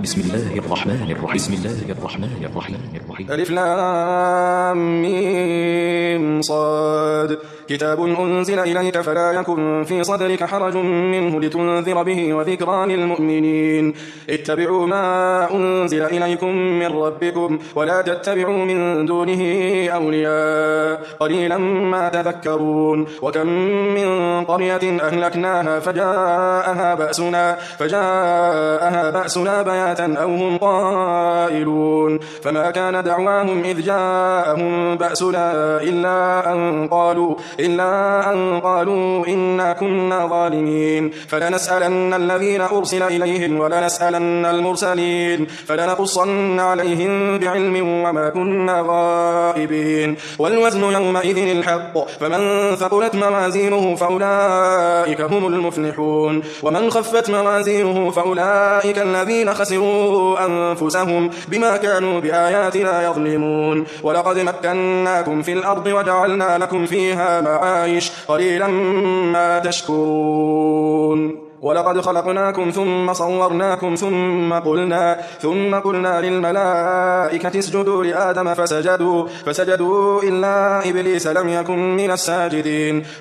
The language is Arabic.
بسم الله الرحمن الرحيم. بسم الله الرحمن الرحيم. ألف لام ميم صاد. كتاب أنزل إليك فلا يكن في صدرك حرج منه لتنذر به وذكرى للمؤمنين. اتبعوا ما أنزل إليكم من ربكم ولا تتبعوا من دونه أولياء قليلا ما تذكرون. وكم من قرية أهلكناها فجاءها بأسنا بياتا أو هم قائلون. فما كان دعواهم إذ جاءهم بأسنا إلا أن قالوا إنا كنا ظالمين. فلنسألن الذين أرسل إليهم ولنسألن المرسلين فلنقصن عليهم بعلم وما كنا غائبين. والوزن يومئذ الحق فمن ثقلت موازينه فأولئك هم المفلحون ومن خفت موازينه فأولئك الذين خسروا أنفسهم بما كانوا بآياتنا يظلمون. ولقد مكناكم في الأرض وجعلنا لكم فيها معايش قليلا ما تشكرون. ولقد خلقناكم ثم صورناكم ثم قلنا للملائكة اسجدوا لآدم فسجدوا إلا إبليس لم يكن من الساجدين.